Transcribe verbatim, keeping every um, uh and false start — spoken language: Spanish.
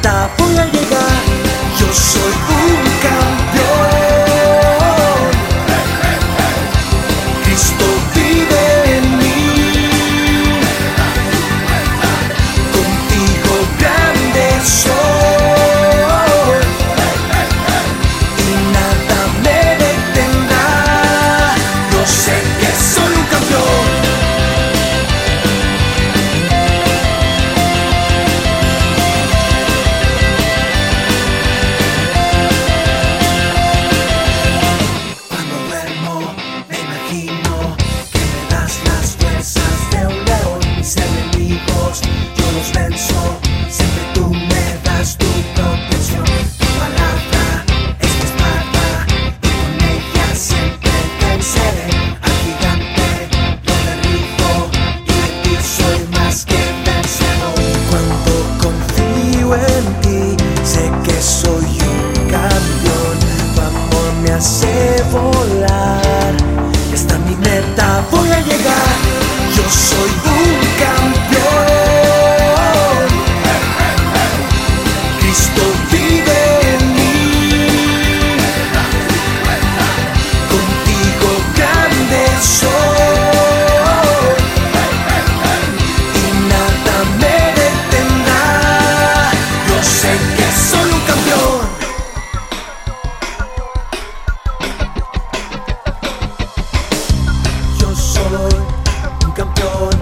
meta voy a llegar. Yo soy un campeón. Cristo vive en mí. Contigo grande soy y nada me detendrá. Yo sé que soy un campeón. Yo los venzo, siempre tú me das tu protección. Tu palabra es mi espada y con ella siempre venceré. Al gigante lo derribo y de ti soy más que vencedor. Cuando confío en ti, sé que soy un campeón. Tu amor me hace volar, esta mi meta voy a llegar. Yo soy un campeón. Cristo vive en mí. Contigo grande soy y nada me detendrá. Yo sé que soy un campeón. Yo soy un campeón.